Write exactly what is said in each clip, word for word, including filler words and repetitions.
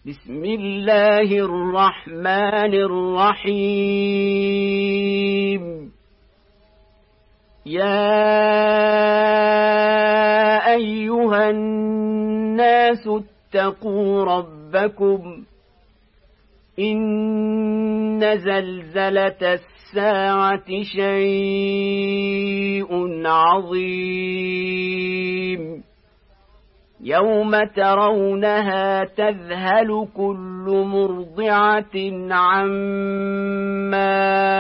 بسم الله الرحمن الرحيم. يا أيها الناس اتقوا ربكم إن زلزلة الساعة شيء عظيم يوم ترونها تذهل كل مرضعة عما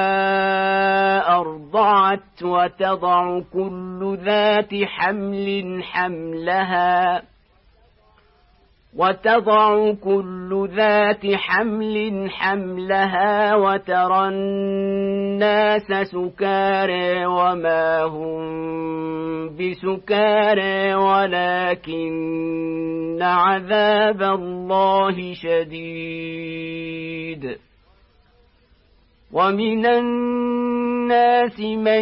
أرضعت وتضع كل ذات حمل حملها وتضع كل ذات حمل حملها وترى الناس سكارى وما هم بسكارى ولكن عذاب الله شديد. ومن الناس من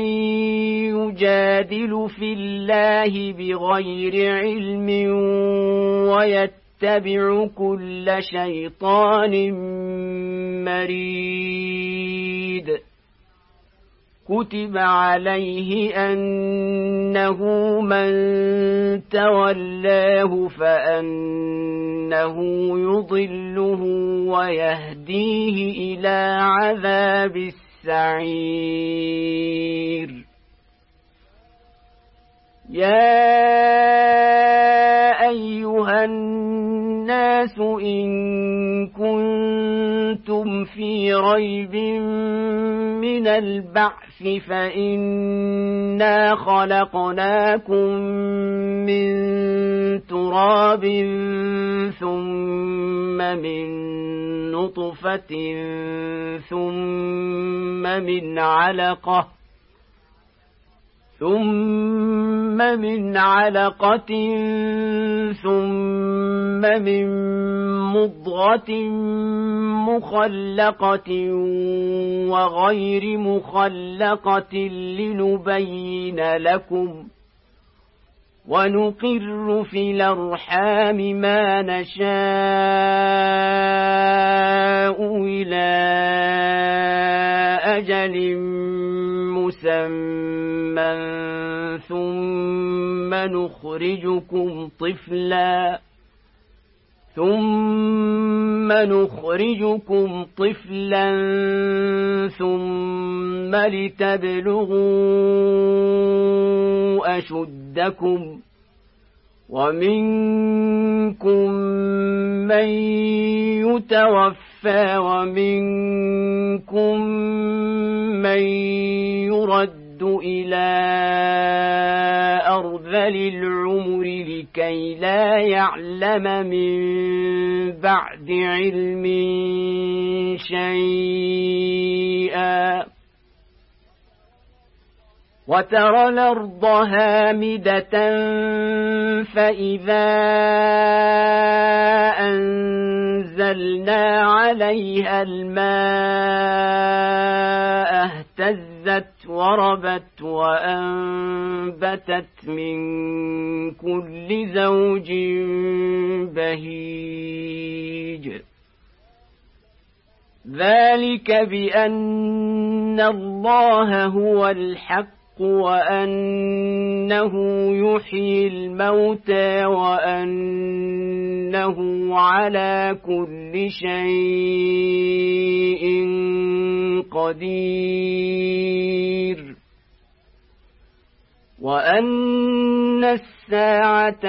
يجادل في الله بغير علم ويتبع اتبع كل شيطان مريد. كتب عليه أنه من تولاه فأنه يضله ويهديه إلى عذاب السعير. يا أيها الناس إن كنتم في ريب من البعث فإنا خلقناكم من تراب ثم من نطفة ثم من علقة ثم من علقة ثم من مضغة مخلقة وغير مخلقة لنبين لكم ونقر في الأرحام ما نشاء إلى أجل مسمى ثم نخرجكم طفلا ثم نخرجكم طفلا ثم لتبلغوا أشدكم ومنكم من يتوفى ومنكم من يرد إلى أرذل العمر لكي لا يعلم من بعد علم شيئا. وترى الأرض هامدة فإذا أنزلنا عليها الماء اهتزت وربت وأنبتت من كل زوج بهيج. ذلك بأن الله هو الحق وأنه يحيي الموتى وأنه على كل شيء قدير وأن الساعة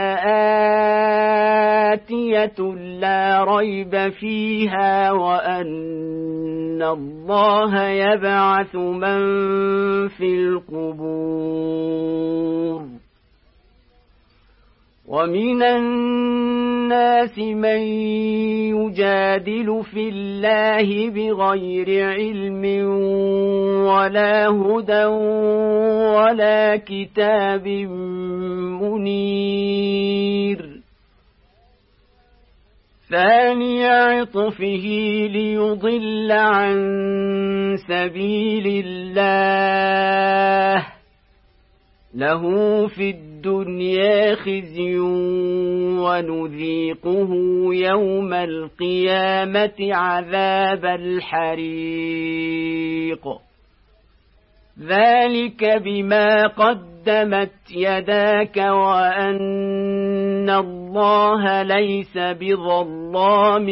آتية لا ريب فيها وأن الله يبعث من في القبور. ومن الناس من يجادل في الله بغير علم ولا هدى ولا كتاب منير. ثاني عطفه ليضل عن سبيل الله له في الدنيا خزي ونذيقه يوم القيامة عذاب الحريق ذلك بما قدمت يداك وأن الله ليس بظلام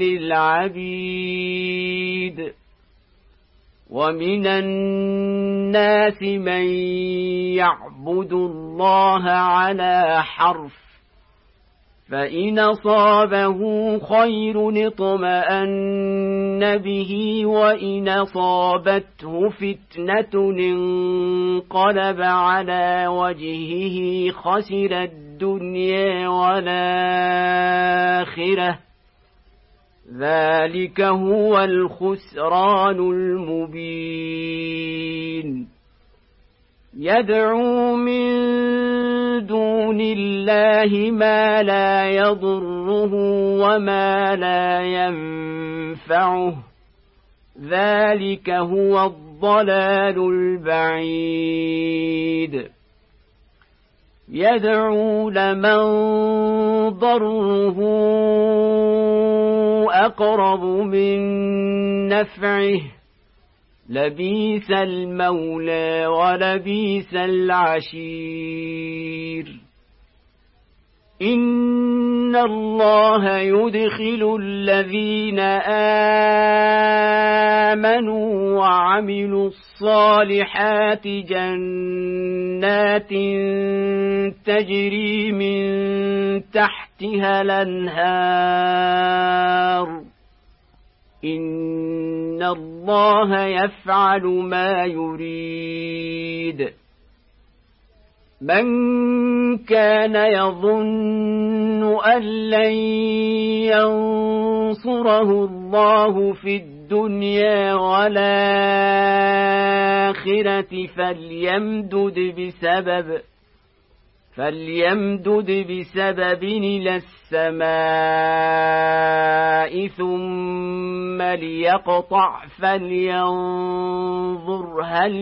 للعبيد ومن الناس من يعبد الله على حرف فإن أصابه خير اطمأن به وإن أصابته فتنة انقلب على وجهه خسر الدنيا والآخرة ذلك هو الخسران المبين يدعو من دون الله ما لا يضره وما لا ينفعه ذلك هو الضلال البعيد يدعو لمن ضره أقرب من نفعه لبيس المولى ولبيس العشير إن الله يدخل الذين آمنوا وعملوا الصالحات جنات تجري من تحتها الأنهار إن الله يفعل ما يريد من كان يظن أن لن ينصره الله في الدنيا والآخرة فليمدد بسبب فليمدد بسبب إلى السماء ثم ليقطع فلينظر هل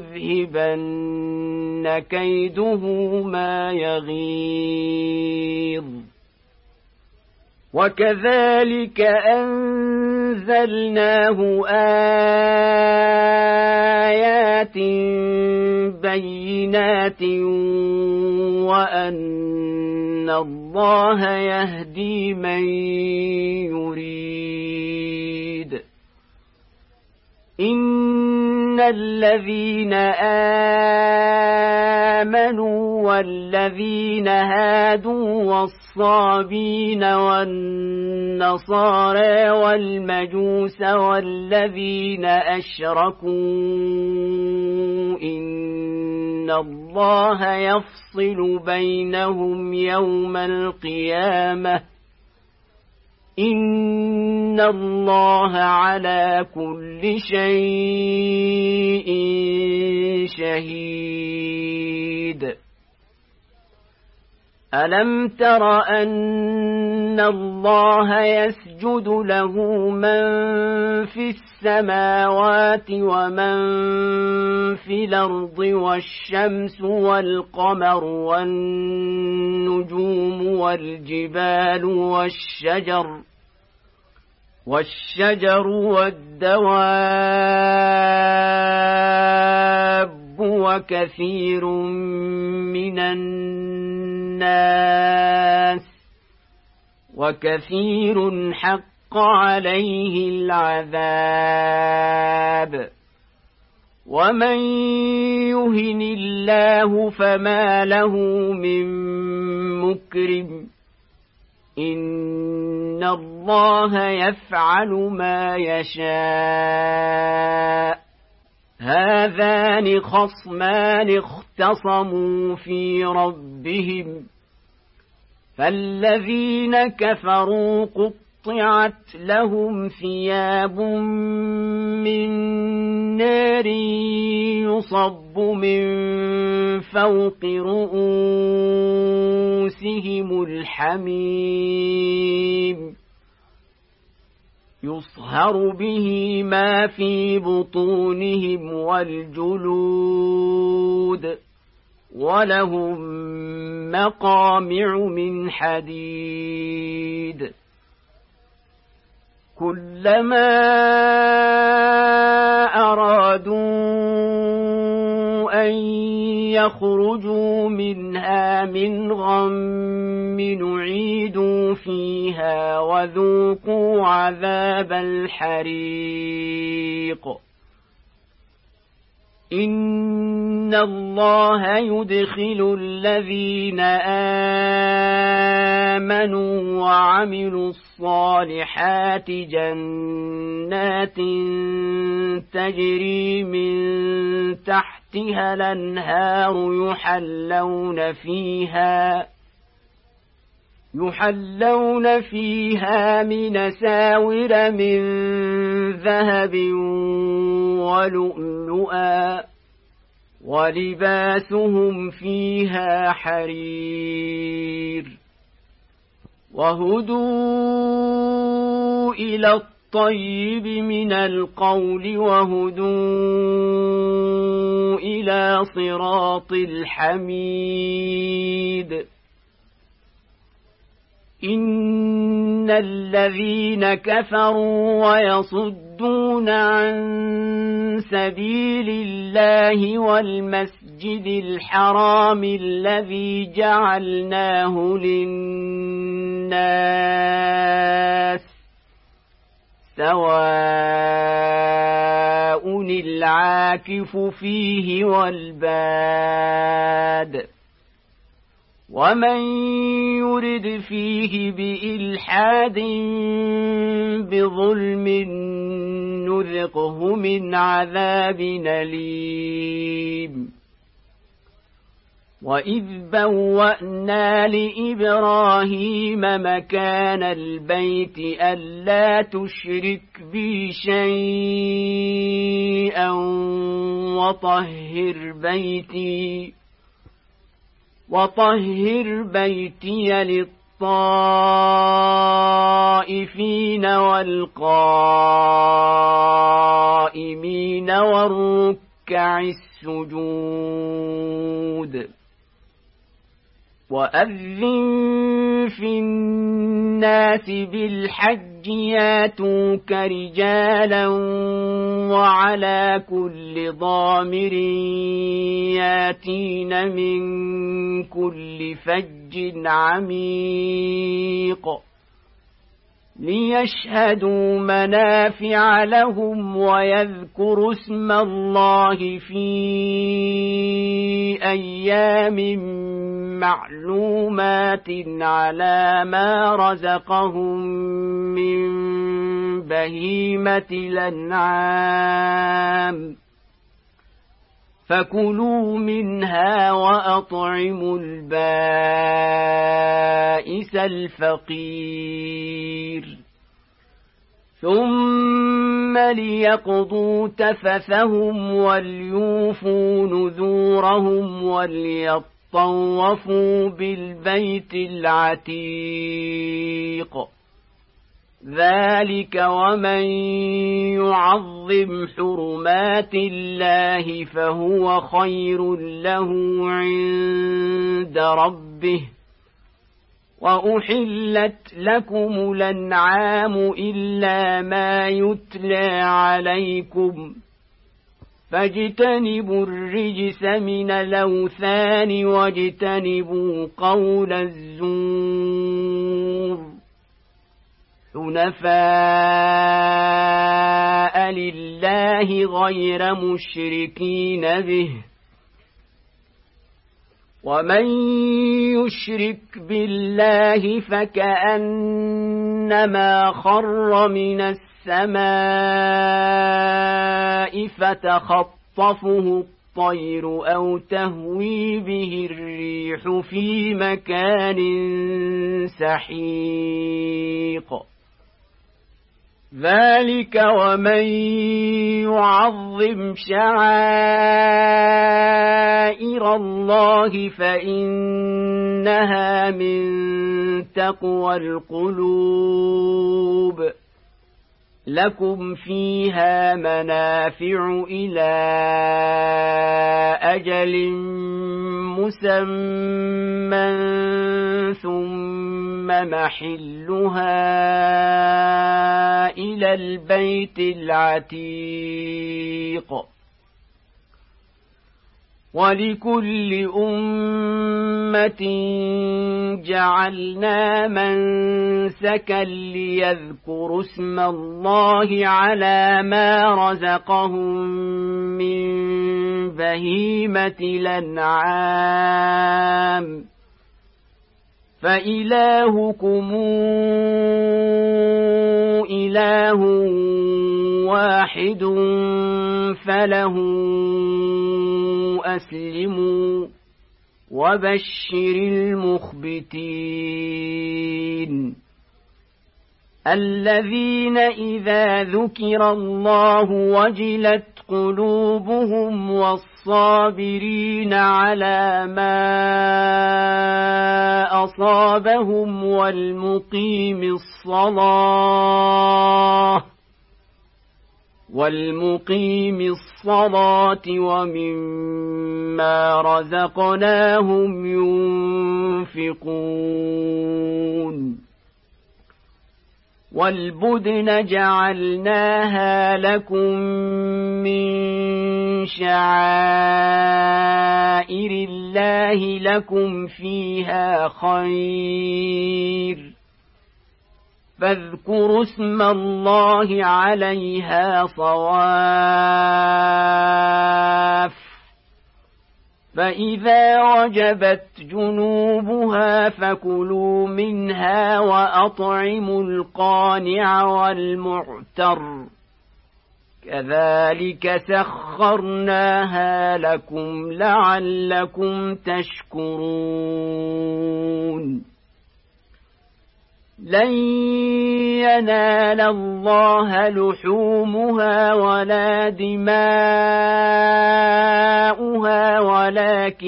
يذهبن كيده ما يغيظ وكذلك أنزلناه آيات بينات وأن الله يهدي من يريد إن الذين آمنوا والذين هادوا والصابين والنصارى والمجوس والذين أشركوا إن الله يفصل بينهم يوم القيامة إن الله على كل شيء شهيد ألم تر أن الله يسجد له من في السماوات ومن في الأرض والشمس والقمر والنجوم والجبال والشجر والشجر والدواب وكثير من الناس وكثير حق عليه العذاب ومن يهن الله فما له من مكرم إن الله يفعل ما يشاء هذان خصمان اختصموا في ربهم فالذين كفروا قطعت لهم ثياب من نار يصب من فوق رؤوسهم الحميم يصهر به ما في بطونهم والجلود ولهم مقامع من حديد كلما أرادوا أن يخرجوا منها من غم نعيدوا فيها وذوقوا عذاب الحريق إن الله يدخل الذين آمنوا وعملوا الصالحات جنات تجري من تحتها الأنهار يحلون فيها يحلون فيها من ساور من ذهب ولؤلؤا ولباسهم فيها حرير وهدوا إلى الطيب من القول وهدوا إلى صراط الحميد إن الذين كفروا ويصدون عن سبيل الله والمسجد الحرام الذي جعلناه للناس سواء العاكف فيه والباد ومن يرد فيه بإلحاد بظلم نذقه من عذاب أليم وإذ بوأنا لإبراهيم مكان البيت ألا تشرك بي شيئا وطهر بيتي وطهر بيتي للطائفين والقائمين والركع السجود وأذن في الناس بالحج ياتوك رجالا وعلى كل ضامر ياتين من كل فج عميق ليشهدوا منافع لهم ويذكروا اسم الله في أيام معلومات على ما رزقهم من بهيمة الأنعام فكلوا منها وأطعموا البائس الفقير ثم ليقضوا تفثهم وليوفوا نذورهم وليطوفوا بالبيت العتيق ذلك ومن يعظم حرمات الله فهو خير له عند ربه وأحلت لكم الأنعام إلا ما يتلى عليكم فاجتنبوا الرجس من الأوثان واجتنبوا قول الزور حنفاء لله غير مشركين به ومن يشرك بالله فكأنما خر من السماء فتخطفه الطير أو تهوي به الريح في مكان سحيق ذلك ومن يعظم شعائر الله فإنها من تقوى القلوب لكم فيها منافع إلى أجل مسمى ثم محلها إلى البيت العتيق ولكل أمة جعلنا منسكا ليذكروا اسم الله على ما رزقهم من بهيمة الأنعام فإلهكم إله واحد فله أسلموا وبشر المخبتين الذين إذا ذكر الله وجلت قلوبهم والصابرين على ما أصابهم والمقيم الصلاة والمقيم الصلاة ومما رزقناهم ينفقون والبدن جعلناها لكم من شعائر الله لكم فيها خير فاذكروا اسم الله عليها صواف فإذا وجبت جنوبها فكلوا منها وأطعموا القانع والمعتر كذلك سخرناها لكم لعلكم تشكرون لن ينال الله لحومها ولا دماؤها ولكن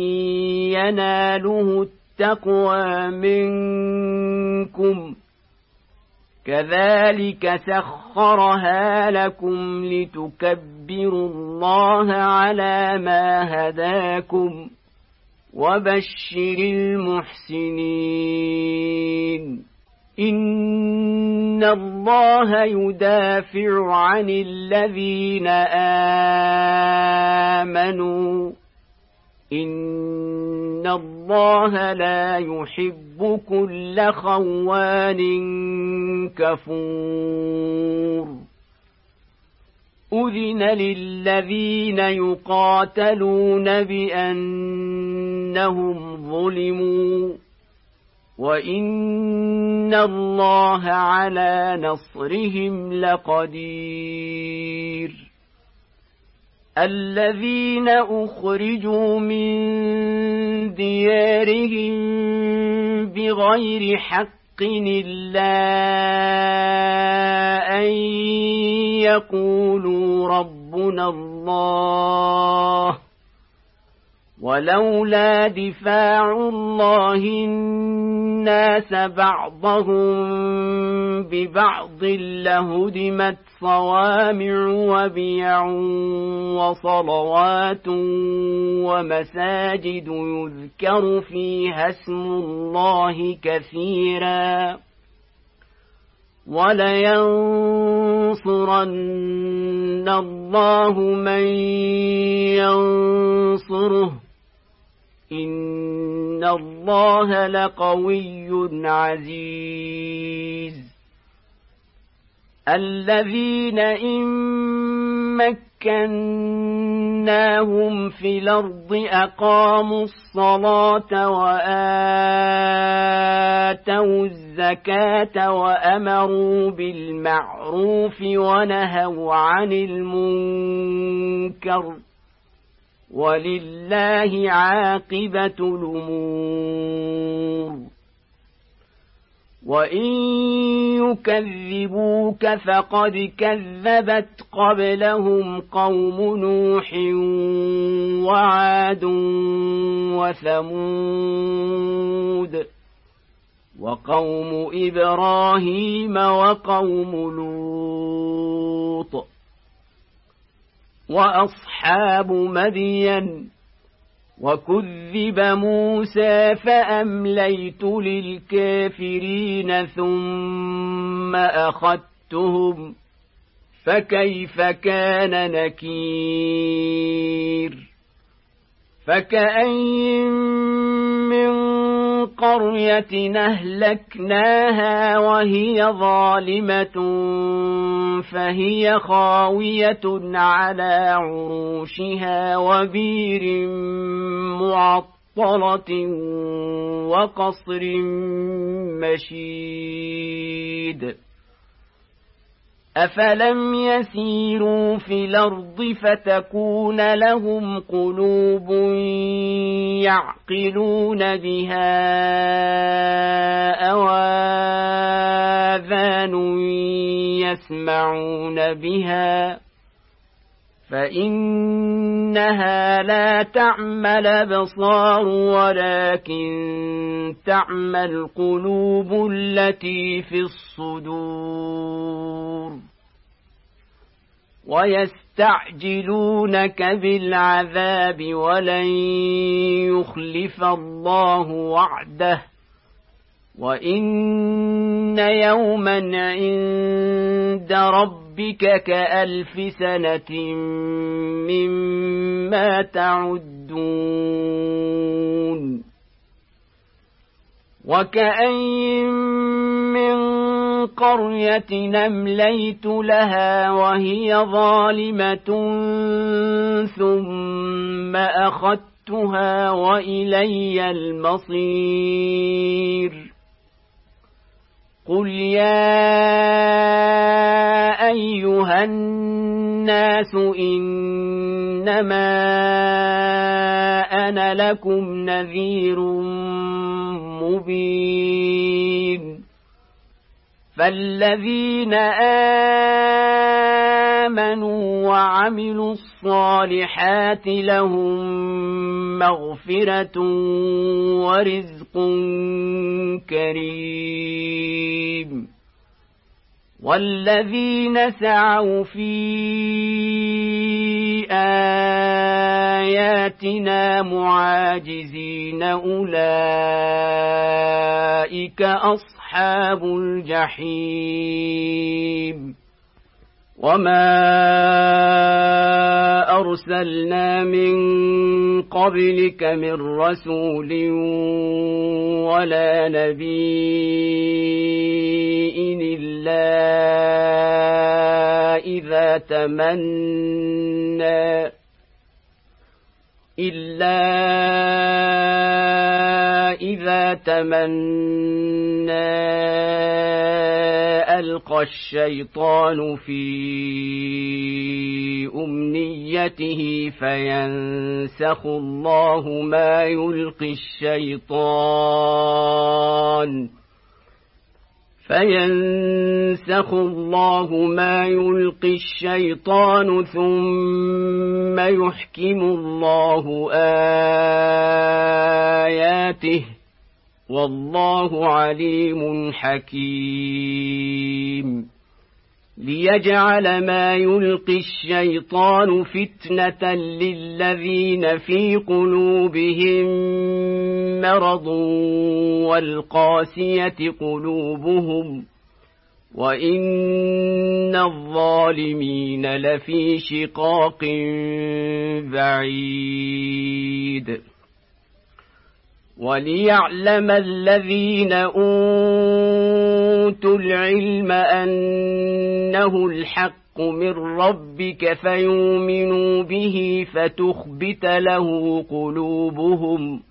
يناله التقوى منكم كذلك سخرها لكم لتكبروا الله على ما هداكم وبشر المحسنين إن الله يدافع عن الذين آمنوا إن الله لا يحب كل خوان كفور أذن للذين يقاتلون بأنهم ظلموا وإن الله على نصرهم لقدير الذين أخرجوا من ديارهم بغير حق إلا أن يقولوا ربنا الله ولولا دفاع الله الناس بعضهم ببعض لهدمت صوامع وبيع وصلوات ومساجد يذكر فيها اسم الله كثيرا ولينصرن الله من ينصره إن الله لقوي عزيز الذين إن مكناهم في الأرض أقاموا الصلاة وآتوا الزكاة وأمروا بالمعروف ونهوا عن المنكر ولله عاقبة الأمور وإن يكذبوك فقد كذبت قبلهم قوم نوح وعاد وثمود وقوم إبراهيم وقوم لوط وأصحاب مدين وكذب موسى فأمليت للكافرين ثم أخذتهم فكيف كان نكير فكأين من قرية أهلكناها وهي ظالمة فهي خاوية على عروشها وبير معطلة وقصر مشيد أفلم يسيروا في الأرض فتكون لهم قلوب يعقلون بها أو آذان يسمعون بها فإنها لا تعمى الأبصار ولكن تعمى القلوب التي في الصدور ويستعجلونك بالعذاب ولن يخلف الله وعده وإن يوما عند ربك كألف سنة مما تعدون وكأين من قرية أمليت لها وهي ظالمة ثم أخذتها وإلي المصير قل يا أيها الناس إنما أنا لكم نذير مبين فالذين آمنوا وعملوا الصالحات لهم مغفرة ورزق كريم والذين سعوا في آياتنا معاجزين أولئك أصحاب الجحيم وما أرسلنا من قبلك من رسول ولا نبي إلا إذا تمنى إلا إذا تمنى ألقى الشيطان في أمنيته فينسخ الله ما يلقي الشيطان فينسخ الله ما يلقي الشيطان ثم يحكم الله آياته والله عليم حكيم ليجعل ما يلقي الشيطان فتنة للذين في قلوبهم مرض والقاسية قلوبهم وإن الظالمين لفي شقاق بعيد وليعلم الذين أوتوا العلم أنه الحق من ربك فيؤمنوا به فتخبت له قلوبهم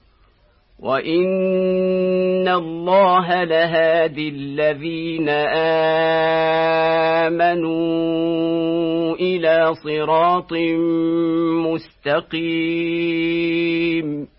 وإن الله لهادي الذين آمنوا إلى صراط مستقيم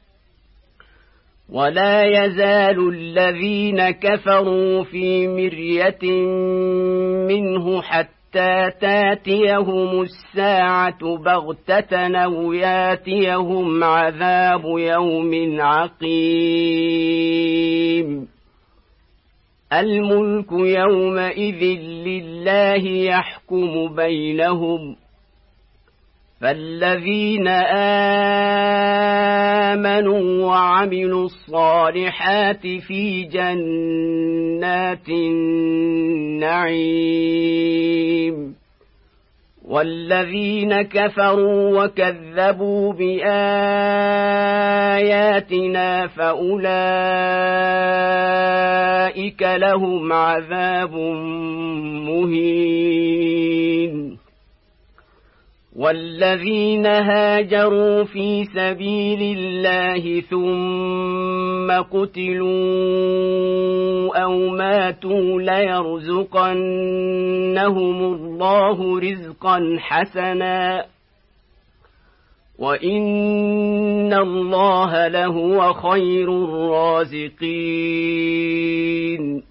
ولا يزال الذين كفروا في مرية منه حتى تاتيهم الساعة بغتة أو ياتيهم عذاب يوم عقيم الملك يومئذ لله يحكم بينهم فالذين آمنوا وعملوا الصالحات في جنات النعيم والذين كفروا وكذبوا بآياتنا فأولئك لهم عذاب مهين والذين هاجروا في سبيل الله ثم قتلوا أو ماتوا ليرزقنهم الله رزقا حسنا وإن الله لهو خير الرازقين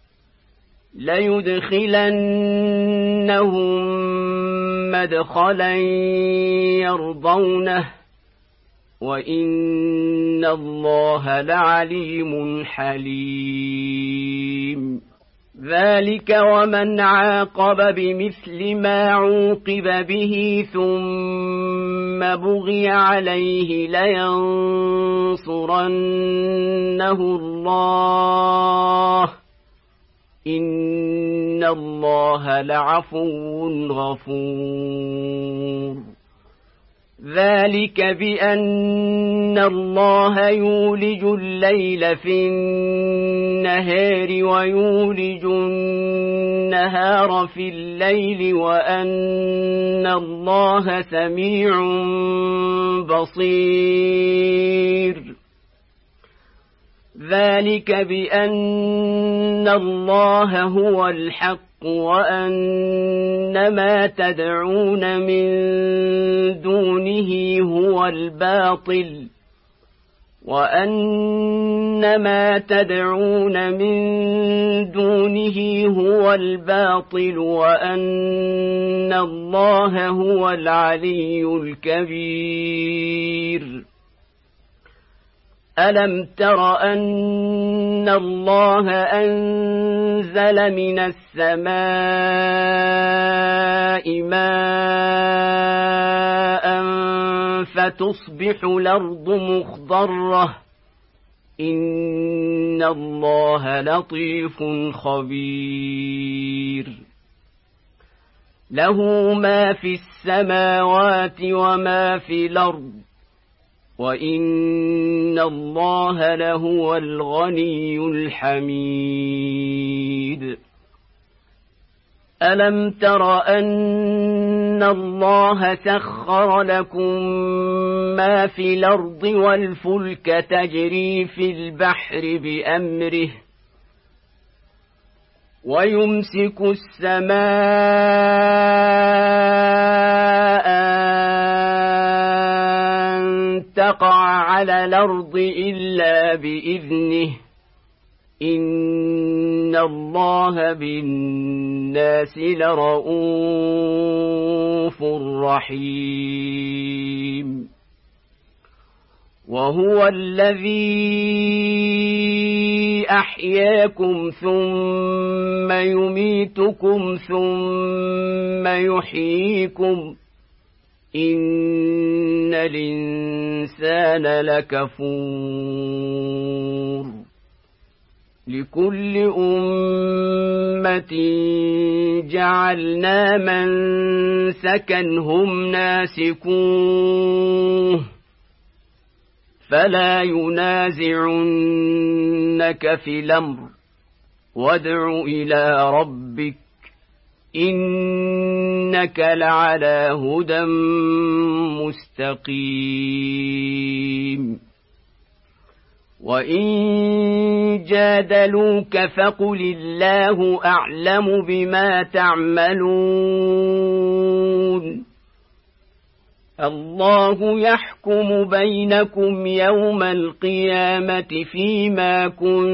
ليدخلنهم مدخلا يرضونه وإن الله لعليم حليم ذلك ومن عاقب بمثل ما عوقب به ثم بغي عليه لينصرنه الله إن الله لعفو غفور ذلك بأن الله يولج الليل في النهار ويولج النهار في الليل وأن الله سميع بصير ذلك بأن الله هو الحق وأن ما تدعون من دونه هو الباطل وأن ما تدعون من دونه هو الباطل وأن الله هو العلي الكبير ألم تر أن الله أنزل من السماء ماء فتصبح الأرض مخضرة إن الله لطيف خبير له ما في السماوات وما في الأرض وإن الله لهو الغني الحميد ألم تر أن الله سخر لكم ما في الأرض والفلك تجري في البحر بأمره ويمسك السماء أن تقع على الأرض إلا بإذنه إن الله بالناس لرءوف رحيم وهو الذي أحياكم ثم يميتكم ثم يحييكم إن الإنسان لكفور لكل أمة جعلنا منسكا هم ناسكوه فلا ينازعنك في الأمر وادع إلى ربك إنك لعلى هدى مستقيم وإن جادلوك فقل الله أعلم بما تعملون الله يحكم بينكم يوم القيامة فيما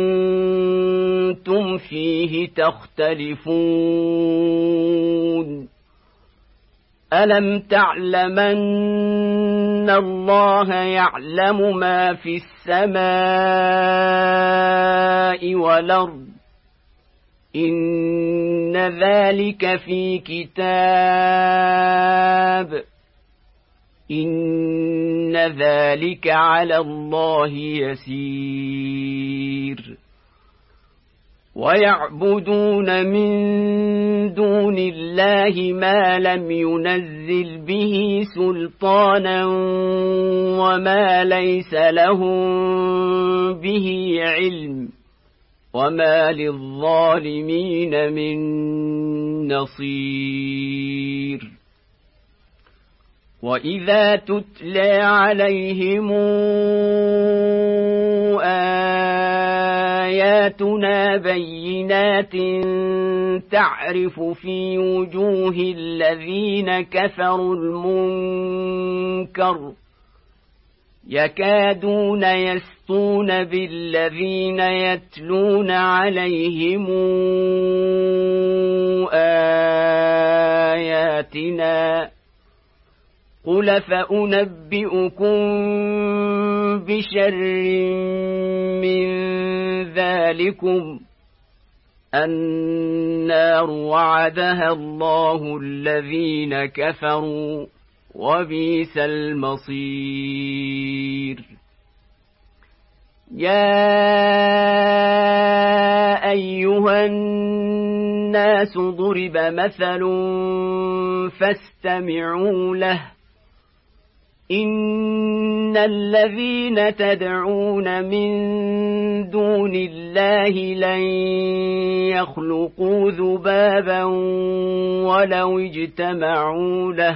كنتم فيه تختلفون ألم تعلمن الله يعلم ما في السماء والأرض إن ذلك في كتاب إن ذلك على الله يسير ويعبدون من دون الله ما لم ينزل به سلطانا وما ليس لهم به علم وما للظالمين من نصير وإذا تتلى عليهم آياتنا بينات تعرف في وجوه الذين كفروا المنكر يكادون يسطون بالذين يتلون عليهم آياتنا قل فأنبئكم بشر من ذلكم النار وعدها الله الذين كفروا وبئس المصير يا أيها الناس ضرب مثل فاستمعوا له إن الذين تدعون من دون الله لن يخلقوا ذبابا ولو اجتمعوا له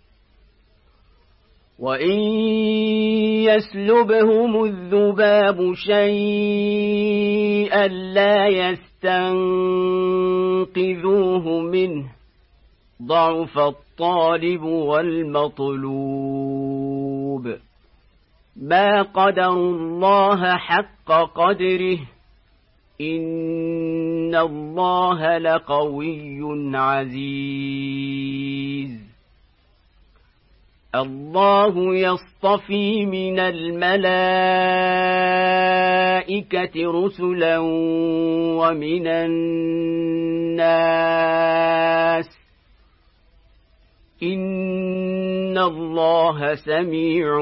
وإن يسلبهم الذباب شيئا لا يستنقذوه منه ضعف الطالب والمطلوب ما قدروا الله حق قدره إن الله لقوي عزيز الله يصطفي من الملائكة رسلا ومن الناس إن الله سميع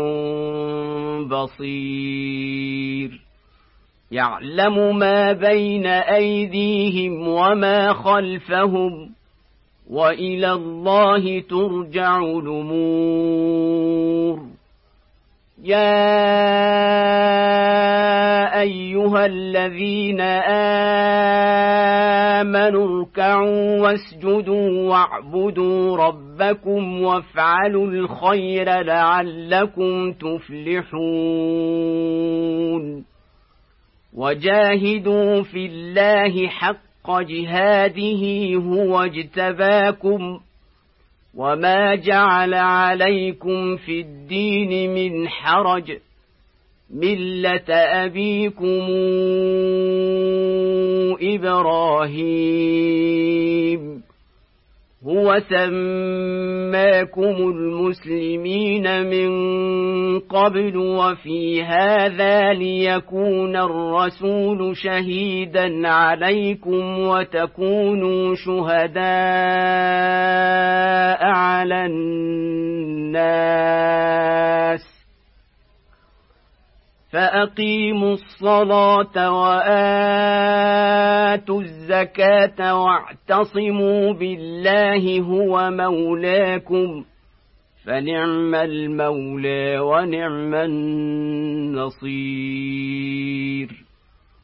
بصير يعلم ما بين أيديهم وما خلفهم وإلى الله ترجع الأمور يا أيها الذين آمنوا اركعوا واسجدوا واعبدوا ربكم وافعلوا الخير لعلكم تفلحون وجاهدوا في الله حق جهاده هو اجتباكم وما جعل عليكم في الدين من حرج ملة أبيكم إبراهيم هو سماكم المسلمين من قبل وفي هذا ليكون الرسول شهيدا عليكم وتكونوا شهداء على الناس فأقيموا الصلاة وآتوا الزكاة واعتصموا بالله هو مولاكم فنعم المولى ونعم النصير